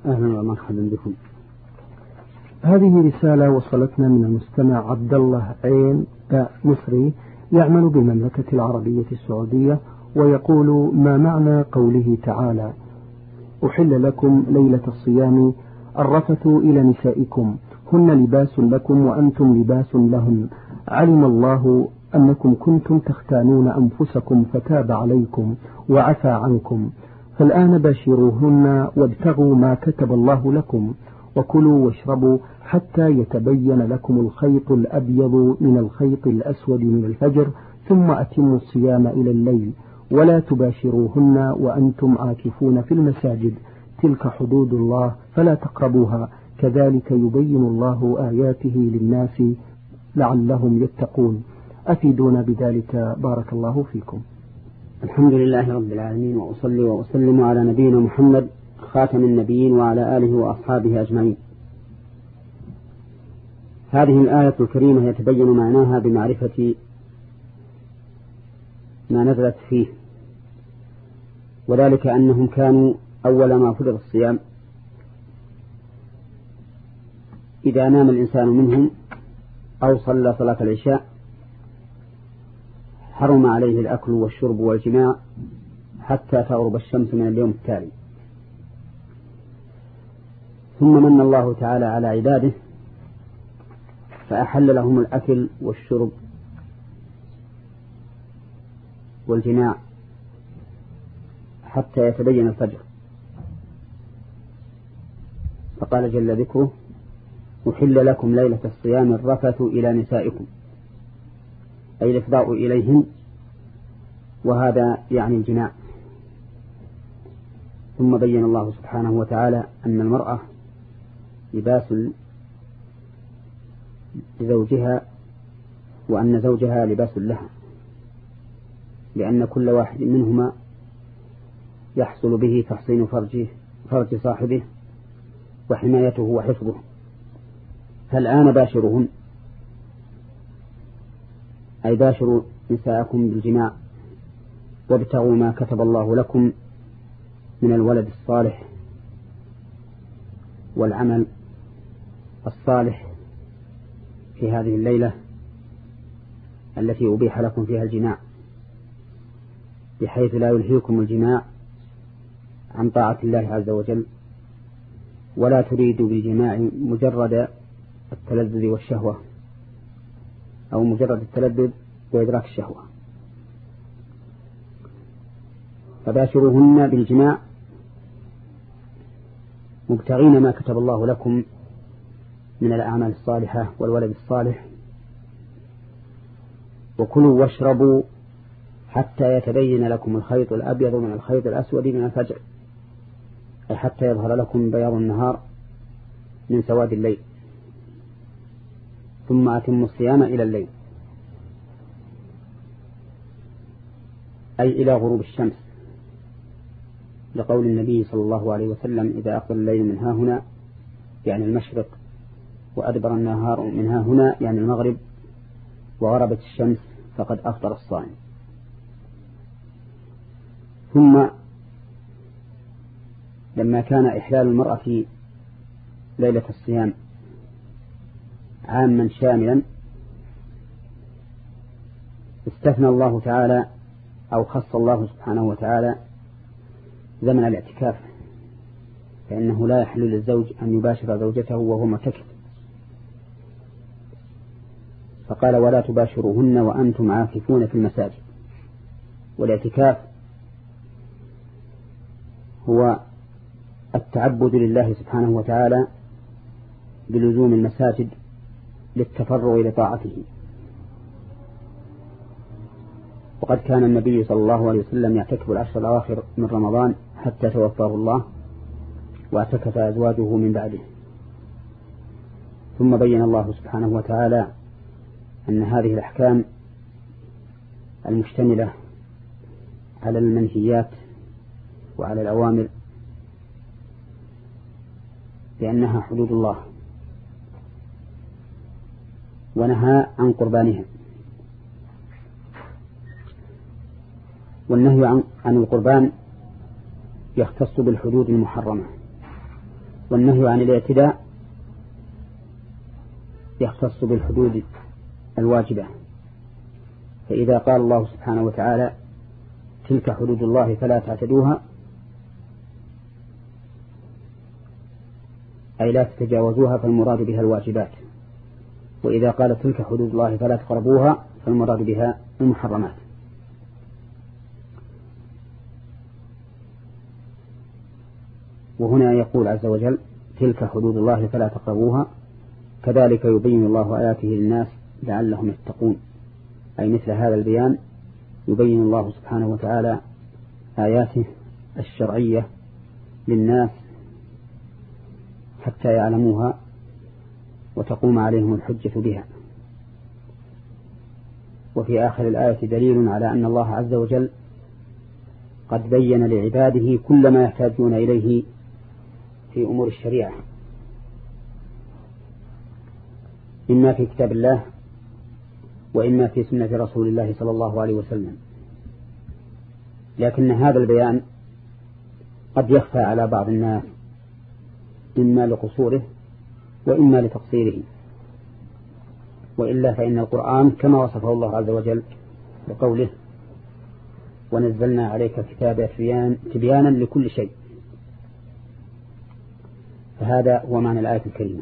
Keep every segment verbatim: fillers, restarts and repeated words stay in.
أهلا ومرحبا بكم. هذه رسالة وصلتنا من المستمع عبد الله عين مصري يعمل بالمملكة العربية السعودية، ويقول: ما معنى قوله تعالى: أحل لكم ليلة الصيام الرفث إلى نسائكم هن لباس لكم وأنتم لباس لهن، علم الله أنكم كنتم تختانون أنفسكم فتاب عليكم وعفى عنكم، فالآن باشروهن وابتغوا ما كتب الله لكم، وكلوا واشربوا حتى يتبين لكم الخيط الأبيض من الخيط الأسود من الفجر، ثم أتموا الصيام إلى الليل، ولا تباشروهن وأنتم عاكفون في المساجد، تلك حدود الله فلا تقربوها، كذلك يبين الله آياته للناس لعلهم يتقون. أفيدونا بذلك بارك الله فيكم. الحمد لله رب العالمين، وأصلي وأسلم على نبينا محمد خاتم النبيين وعلى آله وأصحابه أجمعين. هذه الآية الكريمة يتبين معناها بمعرفة ما نزلت فيه، وذلك أنهم كانوا أول ما فرض الصيام إذا نام الإنسان منهم أو صلى صلاة العشاء حرم عليه الأكل والشرب والجماع حتى تغرب الشمس من اليوم التالي. ثم من الله تعالى على عباده فأحل لهم الأكل والشرب والجماع حتى يتبين الفجر، فقال جل ذكره: أحل لكم ليلة الصيام الرفث إلى نسائكم، أي الإفضاء إليهم، وهذا يعني الجماع. ثم بين الله سبحانه وتعالى أن المرأة لباس لزوجها وأن زوجها لباس لها، لأن كل واحد منهما يحصل به تحصين فرجه فرج صاحبه وحمايته وحفظه. فالآن باشرهن، أي باشروا نساءكم بالجماع، وابتغوا ما كتب الله لكم من الولد الصالح والعمل الصالح في هذه الليلة التي أبيح لكم فيها الجماع، بحيث لا يلهيكم الجماع عن طاعة الله عز وجل، ولا تريدوا بالجماع مجرد التلذذ والشهوة أو مجرد التلذذ وإدراك الشهوة. فباشروهن بالجماع مبتغين ما كتب الله لكم من الأعمال الصالحة والولد الصالح، وكلوا واشربوا حتى يتبين لكم الخيط الأبيض من الخيط الأسود من الفجر، أي حتى يظهر لكم بياض النهار من سواد الليل، ثم أتموا الصيام إلى الليل، أي إلى غروب الشمس، لقول النبي صلى الله عليه وسلم: إذا أقبل الليل من ها هنا يعني المشرق، وأدبر النهار من ها هنا يعني المغرب، وغربت الشمس فقد أفطر الصائم. ثم لما كان إحلال المرأة في ليلة الصيام عاما شاملا، استثنى الله تعالى أو خص الله سبحانه وتعالى زمن الاعتكاف، فإنه لا يحل للزوج أن يباشر زوجته وهو معتكف، فقال: ولا تباشروهن وأنتم عاكفون في المساجد. والاعتكاف هو التعبد لله سبحانه وتعالى بلزوم المساجد للتفرغ لطاعته. وقد كان النبي صلى الله عليه وسلم يعتكف العشر الأواخر من رمضان حتى توفاه الله، واعتكف أزواجه من بعده. ثم بين الله سبحانه وتعالى أن هذه الأحكام المشتملة على المنهيات وعلى الأوامر لأنها حدود الله، ونهى عن قربانها. والنهي عن القربان يختص بالحدود المحرمة، والنهي عن الاعتداء يختص بالحدود الواجبة. فإذا قال الله سبحانه وتعالى تلك حدود الله فلا تعتدوها، أي لا تتجاوزوها، فالمراد بها الواجبات. وإذا قال تلك حدود الله فلا تقربوها، فالمراد بها المحرمات. وهنا يقول عز وجل تلك حدود الله فلا تقربوها، كذلك يبين الله آياته للناس لعلهم يتقون. أي مثل هذا البيان يبين الله سبحانه وتعالى آياته الشرعية للناس حتى يعلموها وتقوم عليهم الحجة بها. وفي آخر الآية دليل على أن الله عز وجل قد بين لعباده كل ما يحتاجون إليه في أمور الشريعة، إما في كتاب الله وإما في سنة رسول الله صلى الله عليه وسلم. لكن هذا البيان قد يخفى على بعض الناس، إما لقصوره وإما لتقصيره، وإلا فإن القرآن كما وصفه الله عز وجل بقوله ونزلنا عليك الكتاب تبيانا لكل شيء. فهذا هو معنى الآية الكريمة.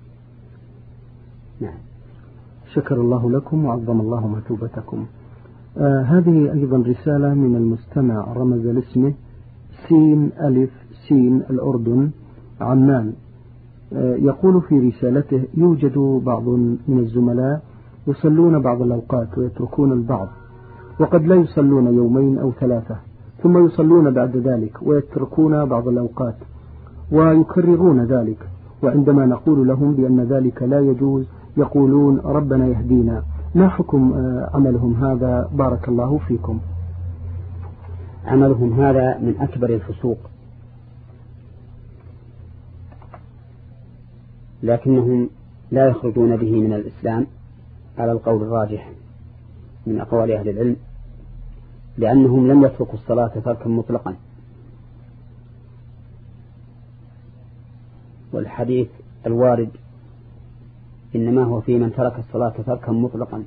نعم. شكر الله لكم وعظم الله مثوبتكم. آه هذه أيضا رسالة من المستمع رمز لاسمه سين ألف سين الأردن عمان. آه يقول في رسالته يوجد بعض من الزملاء يصلون بعض الأوقات ويتركون البعض، وقد لا يصلون يومين أو ثلاثة، ثم يصلون بعد ذلك ويتركون بعض الأوقات ويكررون ذلك، وعندما نقول لهم بأن ذلك لا يجوز يقولون ربنا يهدينا. ما حكم عملهم هذا بارك الله فيكم؟ عملهم هذا من أكبر الفسوق، لكنهم لا يخرجون به من الإسلام على القول الراجح من أقوال أهل العلم، لأنهم لم يتركوا الصلاة تركا مطلقا. والحديث الوارد إنما هو في من ترك الصلاة تركا مطلقا،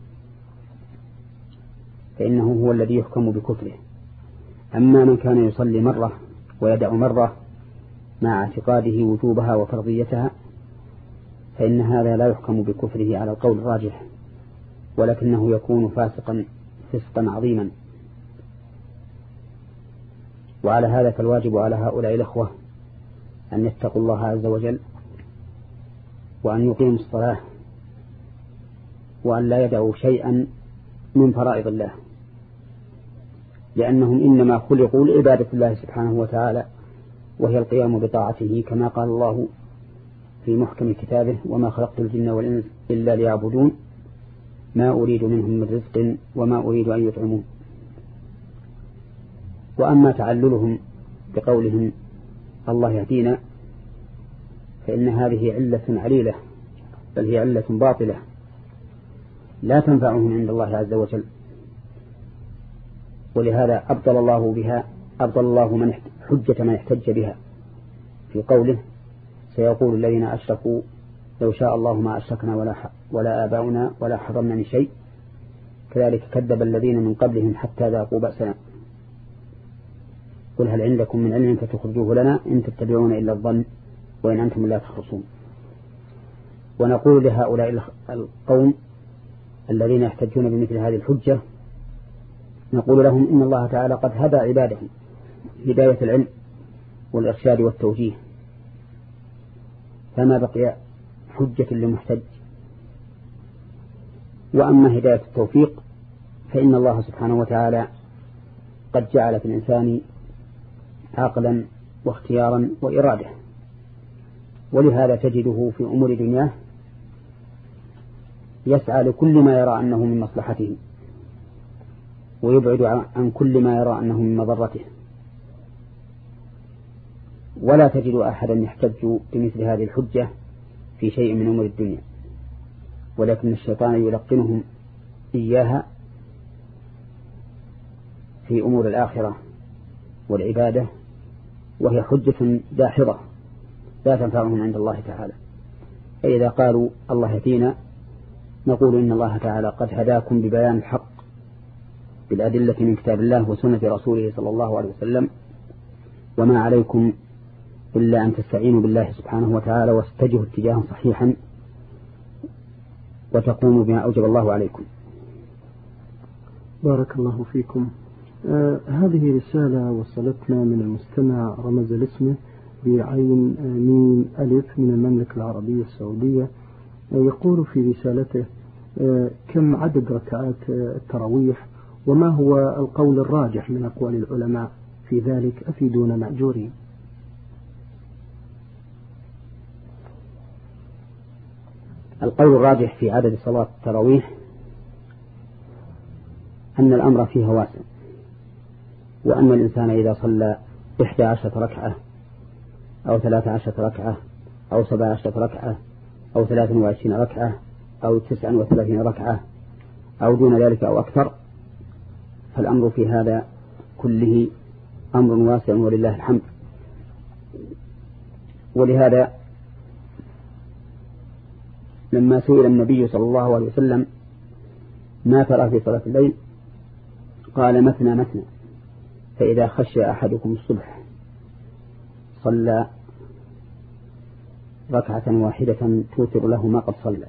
فإنه هو الذي يحكم بكفره. أما من كان يصلي مرة ويدع مرة مع اعتقاده وجوبها وفرضيتها، فإن هذا لا يحكم بكفره على القول الراجح، ولكنه يكون فاسقا فسقا عظيما. وعلى هذا فالواجب على هؤلاء الأخوة أن يتقوا الله عز وجل، وأن يقيموا الصلاة، وأن لا يدعوا شيئا من فرائض الله، لأنهم إنما خلقوا لعبادة الله سبحانه وتعالى، وهي القيام بطاعته، كما قال الله في محكم كتابه وما خلقت الجن والإنس إلا ليعبدون ما أريد منهم من رزق وما أريد أن يطعمون. وأما تعللهم بقولهم الله يهدينا فإن هذه علة عليلة، بل هي علة باطلة لا تنفعهم عند الله عز وجل. ولهذا أبطل الله بها أبطل الله من حجة من احتج بها في قوله سيقول الذين أشركوا لو شاء الله ما أشركنا ولا, ولا آباؤنا ولا حرمنا من شيء كذلك كذب الذين من قبلهم حتى ذاقوا بأسنا قل هل عندكم من علم فتخرجوه لنا إن تتبعون إلا الظن وإن أنتم لا تخرصون. ونقول لهؤلاء القوم الذين يحتجون بمثل هذه الحجة، نقول لهم إن الله تعالى قد هدى عباده هداية العلم والإرشاد والتوجيه، فما بقي حجة لمحتج. وأما هداية التوفيق فإن الله سبحانه وتعالى قد جعل في الإنسان عقلا واختيارا وإرادة، ولهذا تجده في أمور دنياه يسعى لكل ما يرى أنه من مصلحته، ويبعد عن كل ما يرى أنه من مضرته. ولا تجد أحدا يحتج بمثل هذه الحجة في شيء من أمور الدنيا، ولكن الشيطان يلقنهم إياها في أمور الآخرة والعبادة، وهي حجة داحضة لا تنفعهم عند الله تعالى. فإذا قالوا الله يهدينا نقول إن الله تعالى قد هداكم ببيان الحق بالأدلة من كتاب الله وسنة رسوله صلى الله عليه وسلم، وما عليكم إلا أن تستعينوا بالله سبحانه وتعالى واستجهوا اتجاها صحيحا وتقوموا بما أوجب الله عليكم. بارك الله فيكم. آه هذه رسالة وصلتنا من المستمع رمز الاسم بعين ميم ألف من المملكة العربية السعودية. آه يقول في رسالته: آه كم عدد ركعات آه التراويح، وما هو القول الراجح من أقوال العلماء في ذلك؟ أفيدونا مأجورين. القول الراجح في عدد صلاة التراويح أن الأمر فيها واسع، وأن الإنسان إذا صلى إحدى عشرة ركعة أو ثلاث عشرة ركعة أو سبع عشرة ركعة أو ثلاث وعشرين ركعة أو تسع وثلاثين ركعة أو دون ذلك أو أكثر، فالأمر في هذا كله أمر واسع ولله الحمد. ولهذا لما سئل النبي صلى الله عليه وسلم ما ترى في صلاة الليل قال: مثنى مثنى، فإذا خشي أحدكم الصبح صلى ركعة واحدة توتر له ما قد صلى.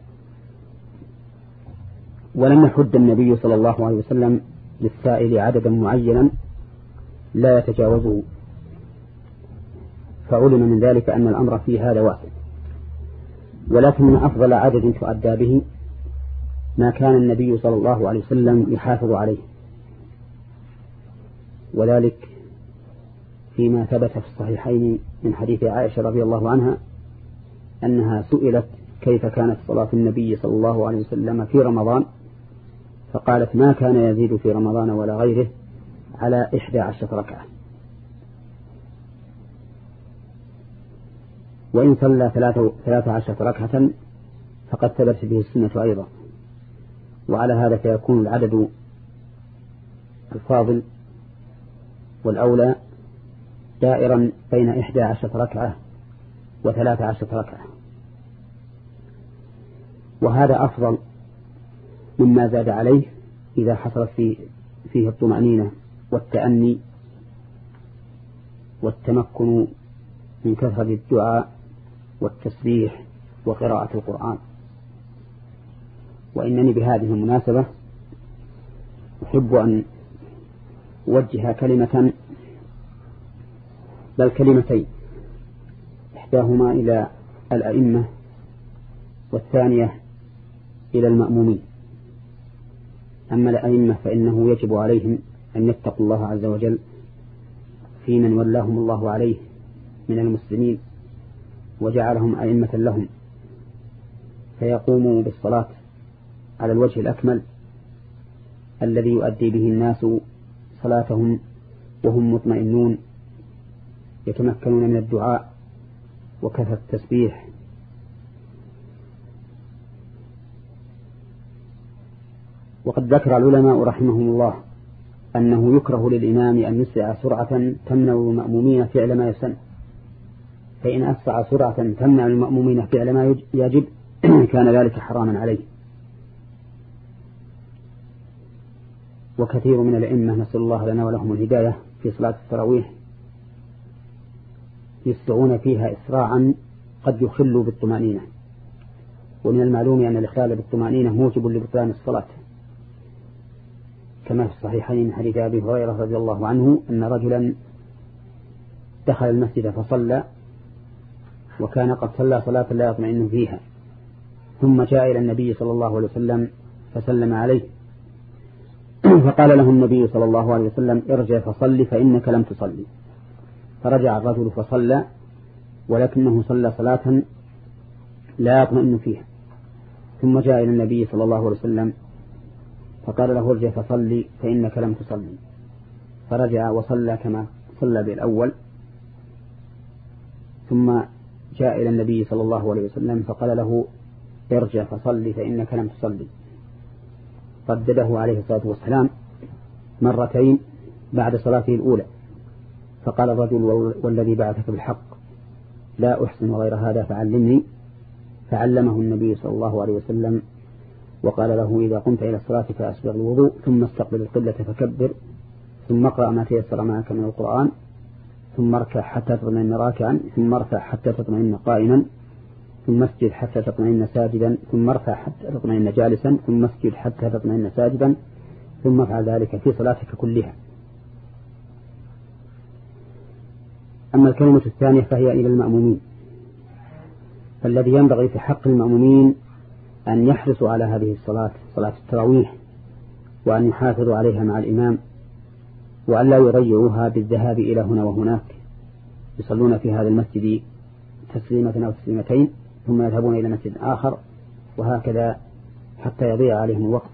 ولم يحد النبي صلى الله عليه وسلم للسائل عددا معينا لا يتجاوزه، فعلم من ذلك أن الأمر في هذا واسع. ولكن أفضل عدد تؤدى به ما كان النبي صلى الله عليه وسلم يحافظ عليه، وذلك فيما ثبت في الصحيحين من حديث عائشة رضي الله عنها أنها سئلت كيف كانت صلاة النبي صلى الله عليه وسلم في رمضان، فقالت: ما كان يزيد في رمضان ولا غيره على إحدى عشرة ركعة. وإن صلى ثلاث عشرة ركعة فقد ثبت به السنة أيضا. وعلى هذا فيكون العدد الفاضل والأولى دائرا بين إحدى عشرة ركعة وثلاث عشرة ركعة، وهذا أفضل مما زاد عليه إذا حصلت فيه, فيه الطمأنينة والتأني والتمكن من كثرة الدعاء والتسبيح وقراءة القرآن. وإنني بهذه المناسبة أحب أن أوجه كلمة بل كلمتين، إحداهما إلى الأئمة والثانية إلى المأمومين. أما الأئمة فإنه يجب عليهم أن يتقوا الله عز وجل في من ولاهم الله عليه من المسلمين وجعلهم أئمة لهم، فيقوموا بالصلاة على الوجه الأكمل الذي يؤدي به الناس صلاتهم وهم مطمئنون يتمكنون من الدعاء وكثرة التسبيح. وقد ذكر العلماء رحمهم الله أنه يكره للإمام أن يسرع سرعة تمنع المأمومين فعل ما يسن، فإن أسرع سرعة تمنع المأمومين فعل ما يجب كان ذلك حراما عليه. وكثير من الأئمة نسأل الله لنا ولهم الهداية في صلاة التراويح يسرعون فيها إسراعا قد يخل بالطمأنينة، ومن المعلوم أن الإخلال بالطمأنينة موجب لبطلان الصلاة، كما في الصحيحين من حديث أبي هريرة رضي الله عنه أن رجلا دخل المسجد فصلى وكان قد صلى صلاة لا يطمئن فيها، ثم جاء إلى النبي صلى الله عليه وسلم فسلم عليه، فقال له النبي صلى الله عليه وسلم: ارجع فصلي فإنك لم تصلي. فرجع الرجل فصلى ولكنه صلى صلاة لا يطمئن فيها، ثم جاء إلى النبي صلى الله عليه وسلم فقال له: ارجع فصلي فإنك لم تصلي. فرجع وصلى كما صلى بالأول، ثم جاء إلى النبي صلى الله عليه وسلم فقال له: ارجع فصلي فإنك لم تصلي. ردده عليه الصلاة والسلام مرتين بعد صلاته الأولى، فقال الرجل: والذي بعثك بالحق لا أحسن غير هذا فعلمني، فعلمه النبي صلى الله عليه وسلم وقال له إذا قمت إلى الصلاة فأسبغ الوضوء ثم استقبل القبلة فكبر ثم اقرأ ما تيسر معك من القرآن ثم اركع حتى تطمئن راكعا ثم ارفع حتى تطمئن قائما ثم اسجد حتى تطمئن ساجدا ثم ارفع حتى تطمئن جالسا ثم اسجد حتى تطمئن ساجدا ثم افعل ذلك في صلاتك كلها. أما الكلمة الثانية فهي إلى المأمومين، فالذي ينبغي في حق المأمومين أن يحرصوا على هذه الصلاة صلاة التراويح وأن يحافظوا عليها مع الإمام وأن لا يضيعوها بالذهاب إلى هنا وهناك، يصلون في هذا المسجد تسليمة أو تسليمتين ثم يذهبون إلى مسجد آخر وهكذا حتى يضيع عليهم الوقت.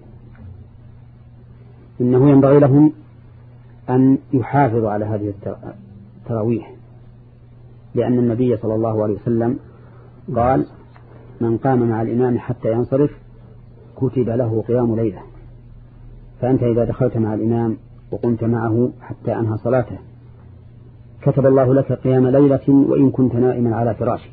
إنه ينبغي لهم أن يحافظوا على هذه التراويح، لأن النبي صلى الله عليه وسلم قال من قام مع الإمام حتى ينصرف كتب له قيام ليلة، فأنت إذا دخلت مع الإمام وقمت معه حتى أنهى صلاته كتب الله لك قيام ليلة وإن كنت نائما على فراشك.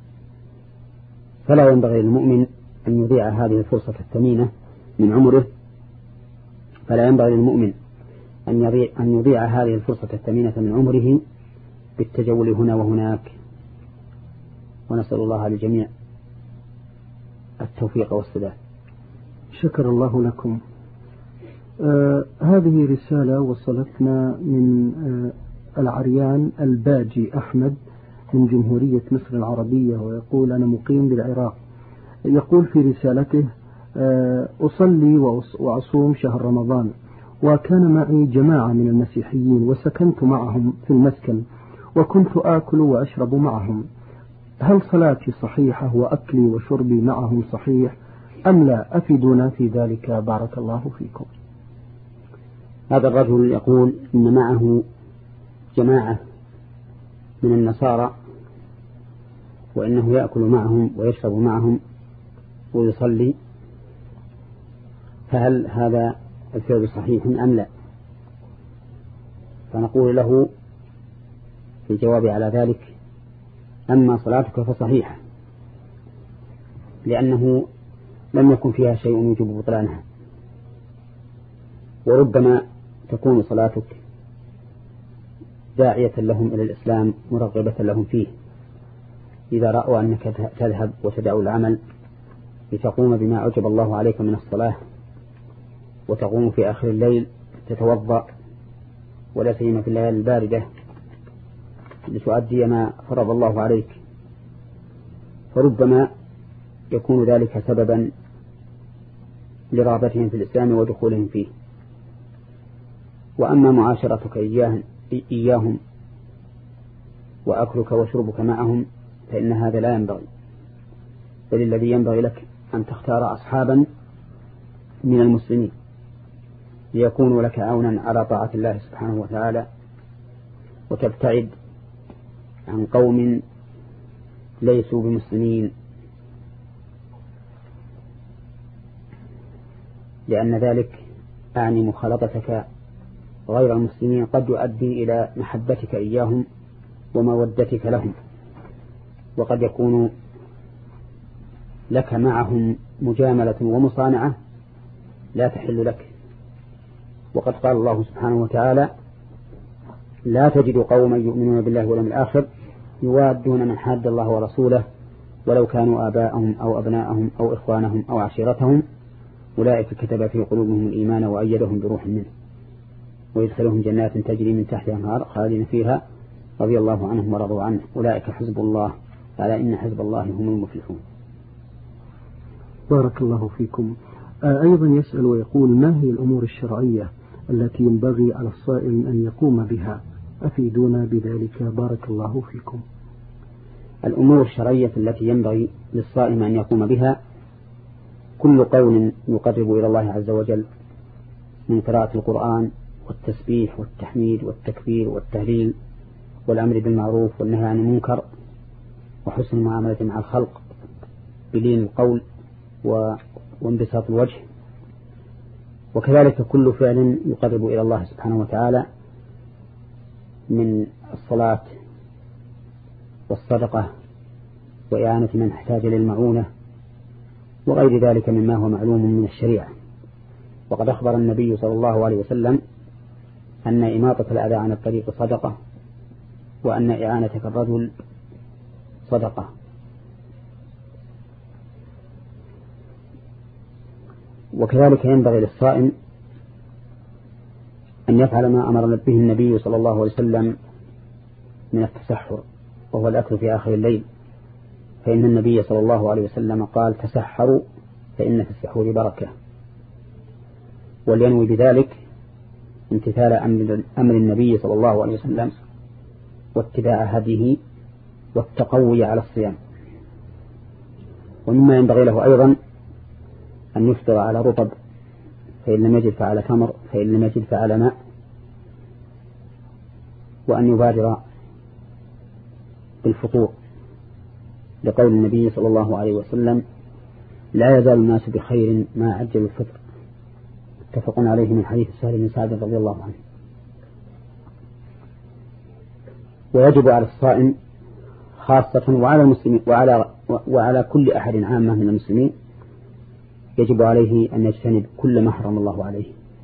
فلا ينبغي للمؤمن أن يضيع هذه الفرصة الثمينة من عمره فلا ينبغي للمؤمن أن يضيع, أن يضيع هذه الفرصة الثمينة من عمره بالتجول هنا وهناك، ونسأل الله للجميع التوفيق والسداد. شكر الله لكم. آه هذه رسالة وصلتنا من آه العريان الباجي أحمد من جمهورية مصر العربية، ويقول أنا مقيم بالعراق. يقول في رسالته آه أصلي وأصوم شهر رمضان، وكان معي جماعة من المسيحيين وسكنت معهم في المسكن وكنت آكل وأشرب معهم، هل صلاتي صحيحة وأكلي وشربي معهم صحيح أم لا؟ أفيدونا في ذلك بارك الله فيكم. هذا الرجل يقول إن معه جماعة من النصارى وإنه يأكل معهم ويشرب معهم ويصلي، فهل هذا الفعل صحيح أم لا؟ فنقول له في الجواب على ذلك أما صلاتك فصحيحة، لأنه لم يكن فيها شيء يجب بطلانها، وربما تكون صلاتك داعية لهم إلى الإسلام مرغبة لهم فيه، إذا رأوا أنك تذهب وتدع العمل لتقوم بما أوجب الله عليك من الصلاة وتقوم في آخر الليل تتوضأ ولا سيما في الليالي الباردة لتؤدي ما فرض الله عليك، فربما يكون ذلك سببا لرغبتهم في الإسلام ودخولهم فيه. وأما معاشرتك إياهم وأكلك وشربك معهم فإن هذا لا ينبغي، بل الذي ينبغي لك أن تختار أصحابا من المسلمين ليكونوا لك عونا على طاعة الله سبحانه وتعالى، وتبتعد عن قوم ليسوا بمسلمين، لأن ذلك أعني مخالطتك غير المسلمين قد يؤدي إلى محبتك إياهم ومودتك لهم، وقد يكون لك معهم مجاملة ومصانعة لا تحل لك. وقد قال الله سبحانه وتعالى لا تجد قوما يؤمنون بالله واليوم الآخر يوادون من حاد الله ورسوله ولو كانوا آباءهم أو أبناءهم أو إخوانهم أو عشيرتهم أولئك كتب في قلوبهم الإيمان وأيدهم بروح منه ويدخلهم جنات تجري من تحتها الأنهار خالدين فيها رضي الله عنهم ورضوا عنه أولئك حزب الله ألا إن حزب الله هم المفلحون. بارك الله فيكم. أيضا يسأل ويقول ما هي الأمور الشرعية التي ينبغي على الصائم أن يقوم بها؟ أفيدونا بذلك بارك الله فيكم. الأمور الشرعية التي ينبغي للصائم أن يقوم بها كل قول يقرب إلى الله عز وجل من قراءة القرآن والتسبيح والتحميد والتكبير والتهليل والأمر بالمعروف والنهي عن المنكر وحسن المعاملة مع الخلق بلين القول وانبساط الوجه، وكذلك كل فعل يقرب إلى الله سبحانه وتعالى من الصلاة والصدقة وإعانة من احتاج للمعونة وغير ذلك مما هو معلوم من الشريعة. وقد أخبر النبي صلى الله عليه وسلم أن إماطة الأذى عن الطريق صدقة، وأن إعانتك الرجل صدقة. وكذلك ينبغي للصائم أن يفعل ما أمر به النبي صلى الله عليه وسلم من التسحر، وهو الأكل في آخر الليل، فإن النبي صلى الله عليه وسلم قال: تسحروا فإن في السحور بركة. ولينوي بذلك امتثال أمر النبي صلى الله عليه وسلم واتباع هديه والتقوي على الصيام. ومما ينبغي له أيضا أن يفطر على رطب، فإن لم يجد فعلى تمر، فإن لم يجد فعلى ماء، وأن يبادر بالفطور، لقول النبي صلى الله عليه وسلم: لا يزال الناس بخير ما عجل الفطر. متفق عليه من حديث سهل بن سعد رضي الله عنه. ويجب على الصائم خاصة وعلى المسلمين وعلى, وعلى كل أحد عامة من المسلمين يجب عليه أن يجتنب كل ما حرم الله عليه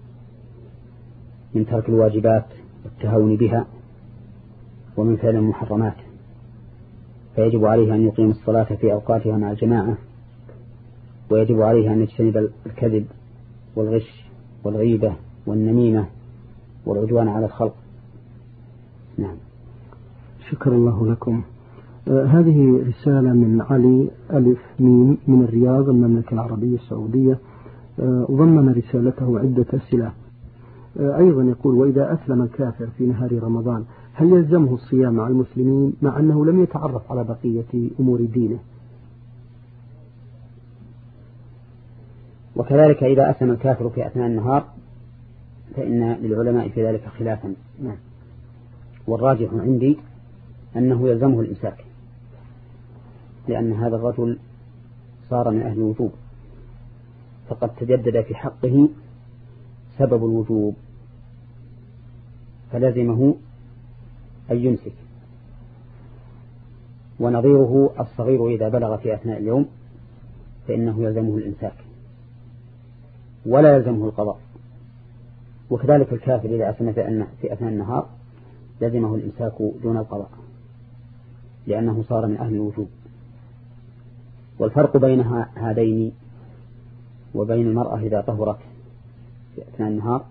من ترك الواجبات والتهاون بها ومن فعل المحرمات. فيجب عليه أن يقيم الصلاة في أوقاتها مع الجماعة، ويجب عليه أن يجتنب الكذب والغش والغيبة والنميمة والعدوان على الخلق. نعم. شكر الله لكم. آه هذه رسالة من علي ألف ميم من الرياض المملكة العربية السعودية. آه ضمن رسالته عدة أسئلة. آه أيضا يقول: وإذا أسلم الكافر في نهار رمضان هل يلزمه الصيام مع المسلمين مع أنه لم يتعرف على بقية أمور دينه؟ وكذلك إذا أسلم الكافر في أثناء النهار فإن للعلماء في ذلك خلافا، والراجح عندي أنه يلزمه الإمساك، لأن هذا الرجل صار من أهل الوجوب، فقد تجدد في حقه سبب الوجوب فلزمه أن يمسك. ونظيره الصغير إذا بلغ في أثناء اليوم فإنه يلزمه الإمساك ولا يلزمه القضاء. وكذلك الكافر إذا أسلم في أثناء النهار لزمه الإمساك دون القضاء، لأنه صار من أهل الوجوب. والفرق بين هذين وبين المرأة إذا طهرت في أثناء النهار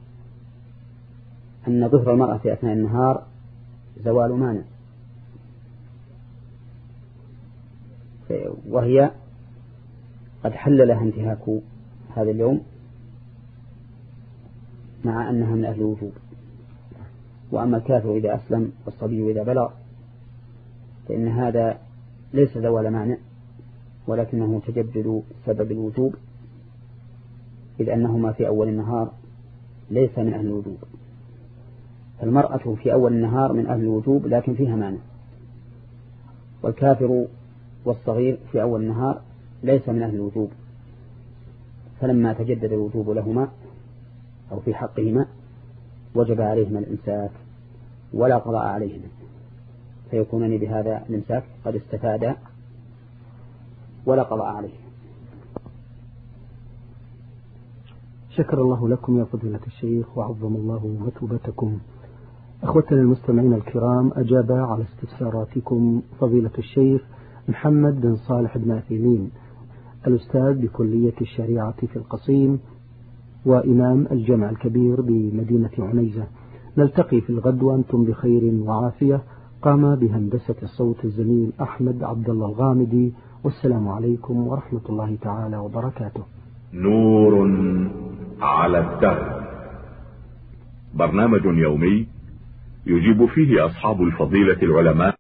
أن ظهر المرأة في أثناء النهار زوال مانع، وهي قد حل لها انتهاك هذا اليوم مع أنها من أهل الوجوب. وأما الكافر إذا أسلم والصبي إذا بلغ فإن هذا ليس زوال مانع، ولكنه تجدد سبب الوجوب، إذ أنهما في أول النهار ليس من أهل الوجوب. فالمرأة في أول النهار من أهل الوجوب لكن فيها مانع، والكافر والصغير في أول النهار ليس من أهل الوجوب، فلما تجدد الوجوب لهما أو في حقهما وجب عليهما الإمساك ولا قضاء عليهما، فيكونان بهذا الإمساك قد استفادا ولا قضاء عليهما. شكر الله لكم يا فضيلة الشيخ وعظم الله مثوبتكم. أخوتنا المستمعين الكرام، أجاب على استفساراتكم فضيلة الشيخ محمد بن صالح بن عثيمين، الأستاذ بكلية الشريعة في القصيم وإمام الجامع الكبير بمدينة عنيزة. نلتقي في الغد وأنتم بخير وعافية. قام بهندسة الصوت الزميل أحمد عبد الله الغامدي، والسلام عليكم ورحمة الله تعالى وبركاته. نور على الدرب، برنامج يومي يجيب فيه أصحاب الفضيلة العلماء